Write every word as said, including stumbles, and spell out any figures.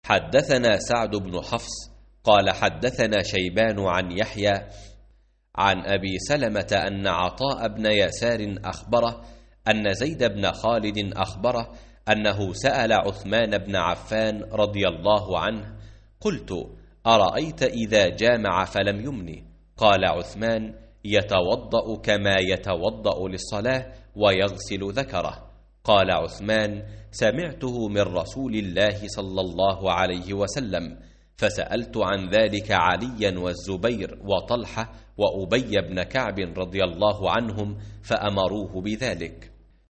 حدثنا سعد بن حفص قال حدثنا شيبان عن يحيى عن أبي سلمة أن عطاء بن يسار أخبره أن زيد بن خالد أخبره أنه سأل عثمان بن عفان رضي الله عنه: قلت: أرأيت إذا جامع فلم يمني؟ قال عثمان: يتوضأ كما يتوضأ للصلاة ويغسل ذكره. قال عثمان: سمعته من رسول الله صلى الله عليه وسلم، فسألت عن ذلك عليا والزبير وطلحة وأبي بن كعب رضي الله عنهم فأمروه بذلك.